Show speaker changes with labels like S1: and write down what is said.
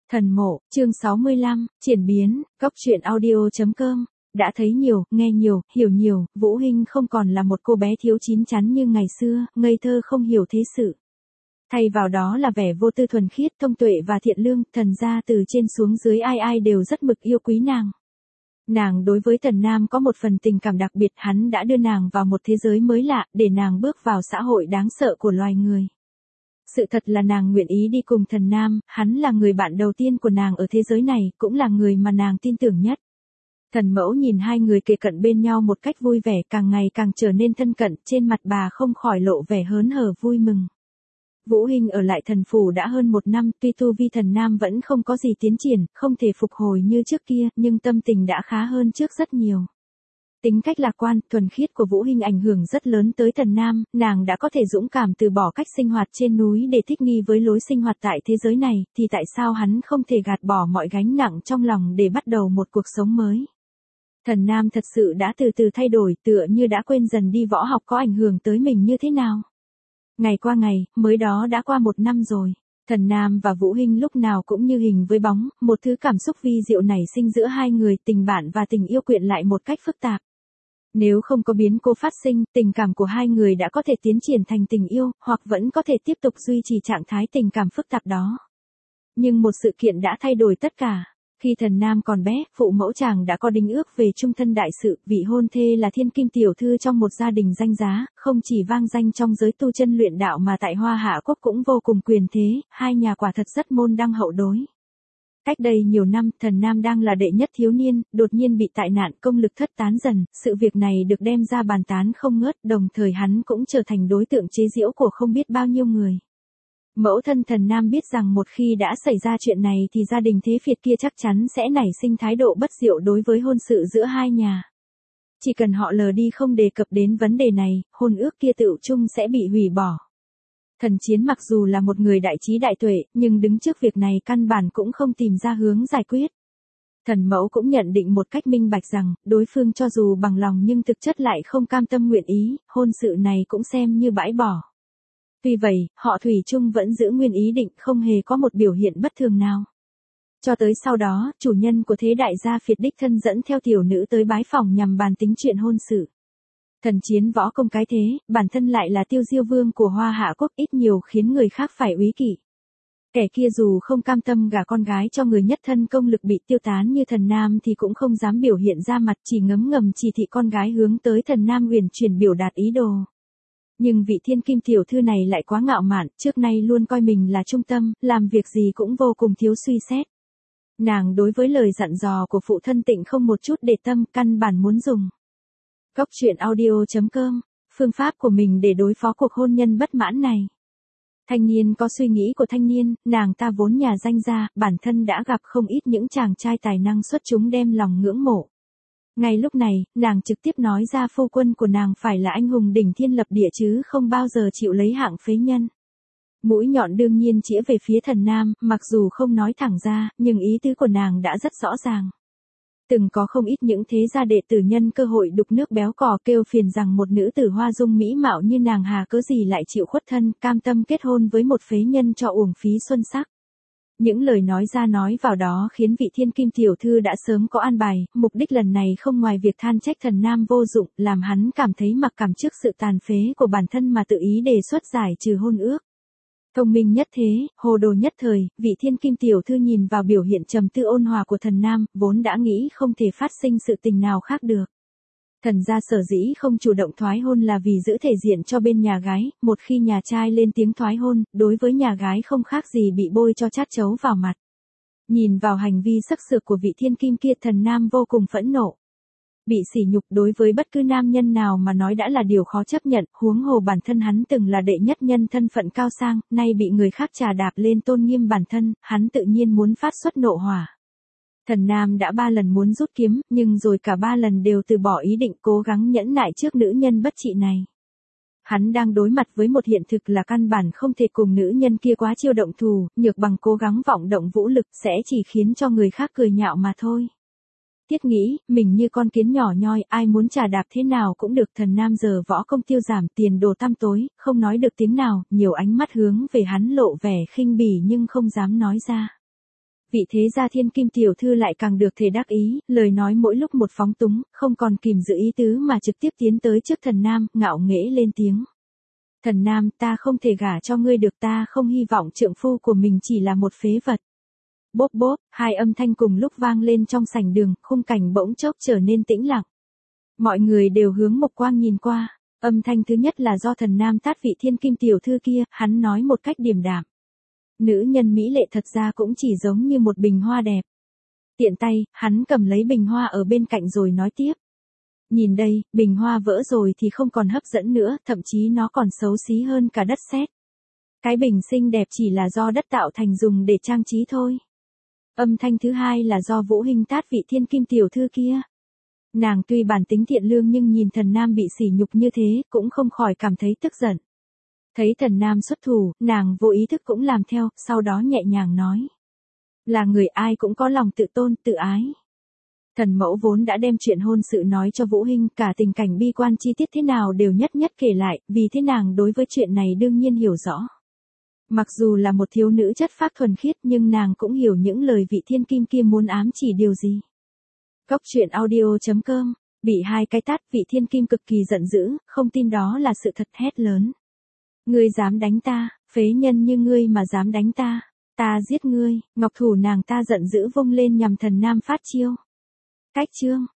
S1: Thần mộ, chương 65, triển biến, góc truyện audio.com. Đã thấy nhiều, nghe nhiều, hiểu nhiều, Vũ Hinh không còn là một cô bé thiếu chín chắn như ngày xưa, ngây thơ không hiểu thế sự. Thay vào đó là vẻ vô tư thuần khiết, thông tuệ và thiện lương, thần ra từ trên xuống dưới ai ai đều rất mực yêu quý nàng. Nàng đối với Tần Nam có một phần tình cảm đặc biệt, hắn đã đưa nàng vào một thế giới mới lạ, để nàng bước vào xã hội đáng sợ của loài người. Sự thật là nàng nguyện ý đi cùng Thần Nam, hắn là người bạn đầu tiên của nàng ở thế giới này, cũng là người mà nàng tin tưởng nhất. Thần mẫu nhìn hai người kề cận bên nhau một cách vui vẻ, càng ngày càng trở nên thân cận, trên mặt bà không khỏi lộ vẻ hớn hở vui mừng. Vũ Hinh ở lại thần phủ đã hơn 1 năm, tuy tu vi Thần Nam vẫn không có gì tiến triển, không thể phục hồi như trước kia, nhưng tâm tình đã khá hơn trước rất nhiều. Tính cách lạc quan, thuần khiết của Vũ Hinh ảnh hưởng rất lớn tới Thần Nam, nàng đã có thể dũng cảm từ bỏ cách sinh hoạt trên núi để thích nghi với lối sinh hoạt tại thế giới này, thì tại sao hắn không thể gạt bỏ mọi gánh nặng trong lòng để bắt đầu một cuộc sống mới. Thần Nam thật sự đã từ từ thay đổi, tựa như đã quên dần đi võ học có ảnh hưởng tới mình như thế nào. Ngày qua ngày, mới đó đã qua 1 năm rồi. Thần Nam và Vũ Hinh lúc nào cũng như hình với bóng, một thứ cảm xúc vi diệu nảy sinh giữa hai người, tình bạn và tình yêu quyện lại một cách phức tạp. Nếu không có biến cố phát sinh, tình cảm của hai người đã có thể tiến triển thành tình yêu, hoặc vẫn có thể tiếp tục duy trì trạng thái tình cảm phức tạp đó. Nhưng một sự kiện đã thay đổi tất cả. Khi Thần Nam còn bé, phụ mẫu chàng đã có đính ước về chung thân đại sự, vị hôn thê là thiên kim tiểu thư trong một gia đình danh giá, không chỉ vang danh trong giới tu chân luyện đạo mà tại Hoa Hạ Quốc cũng vô cùng quyền thế, hai nhà quả thật rất môn đăng hậu đối. Cách đây nhiều năm, Thần Nam đang là đệ nhất thiếu niên, đột nhiên bị tai nạn, công lực thất tán dần, sự việc này được đem ra bàn tán không ngớt, đồng thời hắn cũng trở thành đối tượng chế giễu của không biết bao nhiêu người. Mẫu thân Thần Nam biết rằng một khi đã xảy ra chuyện này thì gia đình thế Việt kia chắc chắn sẽ nảy sinh thái độ bất diệu đối với hôn sự giữa hai nhà. Chỉ cần họ lờ đi không đề cập đến vấn đề này, hôn ước kia tựu chung sẽ bị hủy bỏ. Thần Chiến mặc dù là một người đại trí đại tuệ, nhưng đứng trước việc này căn bản cũng không tìm ra hướng giải quyết. Thần Mẫu cũng nhận định một cách minh bạch rằng, đối phương cho dù bằng lòng nhưng thực chất lại không cam tâm nguyện ý, hôn sự này cũng xem như bãi bỏ. Tuy vậy, họ thủy chung vẫn giữ nguyên ý định, không hề có một biểu hiện bất thường nào. Cho tới sau đó, chủ nhân của thế đại gia Phiệt đích thân dẫn theo tiểu nữ tới bái phòng nhằm bàn tính chuyện hôn sự. Thần Chiến võ công cái thế, bản thân lại là Tiêu Diêu Vương của Hoa Hạ Quốc, ít nhiều khiến người khác phải úy kỵ. Kẻ kia dù không cam tâm gả con gái cho người nhất thân công lực bị tiêu tán như Thần Nam thì cũng không dám biểu hiện ra mặt, chỉ ngấm ngầm chỉ thị con gái hướng tới Thần Nam uyển chuyển biểu đạt ý đồ. Nhưng vị thiên kim tiểu thư này lại quá ngạo mạn, trước nay luôn coi mình là trung tâm, làm việc gì cũng vô cùng thiếu suy xét. Nàng đối với lời dặn dò của phụ thân Tịnh không một chút để tâm, căn bản muốn dùng góc truyện audio.com, phương pháp của mình để đối phó cuộc hôn nhân bất mãn này. Thanh niên có suy nghĩ của thanh niên, nàng ta vốn nhà danh gia, bản thân đã gặp không ít những chàng trai tài năng xuất chúng đem lòng ngưỡng mộ. Ngay lúc này, nàng trực tiếp nói ra phu quân của nàng phải là anh hùng đỉnh thiên lập địa chứ không bao giờ chịu lấy hạng phế nhân. Mũi nhọn đương nhiên chĩa về phía Thần Nam, mặc dù không nói thẳng ra, nhưng ý tứ của nàng đã rất rõ ràng. Từng có không ít những thế gia đệ tử nhân cơ hội đục nước béo cò kêu phiền rằng một nữ tử hoa dung mỹ mạo như nàng hà cớ gì lại chịu khuất thân, cam tâm kết hôn với một phế nhân cho uổng phí xuân sắc. Những lời nói ra nói vào đó khiến vị thiên kim tiểu thư đã sớm có an bài, mục đích lần này không ngoài việc than trách Thần Nam vô dụng, làm hắn cảm thấy mặc cảm trước sự tàn phế của bản thân mà tự ý đề xuất giải trừ hôn ước. Thông minh nhất thế, hồ đồ nhất thời, vị thiên kim tiểu thư nhìn vào biểu hiện trầm tư ôn hòa của Thần Nam, vốn đã nghĩ không thể phát sinh sự tình nào khác được. Thần gia sở dĩ không chủ động thoái hôn là vì giữ thể diện cho bên nhà gái, một khi nhà trai lên tiếng thoái hôn, đối với nhà gái không khác gì bị bôi cho chát chấu vào mặt. Nhìn vào hành vi sắc sược của vị thiên kim kia, Thần Nam vô cùng phẫn nộ. Bị sỉ nhục đối với bất cứ nam nhân nào mà nói đã là điều khó chấp nhận, huống hồ bản thân hắn từng là đệ nhất nhân thân phận cao sang, nay bị người khác trà đạp lên tôn nghiêm bản thân, hắn tự nhiên muốn phát xuất nộ hỏa. Thần Nam đã 3 lần muốn rút kiếm, nhưng rồi cả 3 lần đều từ bỏ ý định, cố gắng nhẫn nại trước nữ nhân bất trị này. Hắn đang đối mặt với một hiện thực là căn bản không thể cùng nữ nhân kia quá chiêu động thù, nhược bằng cố gắng vọng động vũ lực sẽ chỉ khiến cho người khác cười nhạo mà thôi. Tiết nghĩ, mình như con kiến nhỏ nhoi, ai muốn trà đạp thế nào cũng được. Thần Nam giờ võ công tiêu giảm, tiền đồ tăm tối, không nói được tiếng nào, nhiều ánh mắt hướng về hắn lộ vẻ khinh bỉ nhưng không dám nói ra. Vị thế gia thiên kim tiểu thư lại càng được thể đắc ý, lời nói mỗi lúc một phóng túng, không còn kìm giữ ý tứ mà trực tiếp tiến tới trước thần nam, ngạo nghễ lên tiếng. Thần nam, ta không thể gả cho ngươi được, ta không hy vọng trượng phu của mình chỉ là một phế vật. Bốp bốp, hai âm thanh cùng lúc vang lên trong sảnh đường, khung cảnh bỗng chốc trở nên tĩnh lặng. Mọi người đều hướng mục quang nhìn qua, âm thanh thứ nhất là do thần nam tát vị thiên kim tiểu thư kia, hắn nói một cách điềm đạm. Nữ nhân mỹ lệ thật ra cũng chỉ giống như một bình hoa đẹp. Tiện tay, hắn cầm lấy bình hoa ở bên cạnh rồi nói tiếp. Nhìn đây, bình hoa vỡ rồi thì không còn hấp dẫn nữa, thậm chí nó còn xấu xí hơn cả đất sét. Cái bình xinh đẹp chỉ là do đất tạo thành dùng để trang trí thôi. Âm thanh thứ hai là do Vũ Hinh tát vị thiên kim tiểu thư kia. Nàng tuy bản tính thiện lương nhưng nhìn thần nam bị sỉ nhục như thế, cũng không khỏi cảm thấy tức giận. Thấy thần nam xuất thủ, nàng vô ý thức cũng làm theo, sau đó nhẹ nhàng nói. Là người ai cũng có lòng tự tôn, tự ái. Thần mẫu vốn đã đem chuyện hôn sự nói cho Vũ Hinh, cả tình cảnh bi quan chi tiết thế nào đều nhất nhất kể lại, vì thế nàng đối với chuyện này đương nhiên hiểu rõ. Mặc dù là một thiếu nữ chất phác thuần khiết nhưng nàng cũng hiểu những lời vị thiên kim kia muốn ám chỉ điều gì. Cốc truyện audio.com, bị hai cái tát, vị thiên kim cực kỳ giận dữ, không tin đó là sự thật, hét lớn. Ngươi dám đánh ta, phế nhân như ngươi mà dám đánh ta, ta giết ngươi. Ngọc thủ nàng ta giận dữ vung lên nhằm thần nam phát chiêu. Cách chương.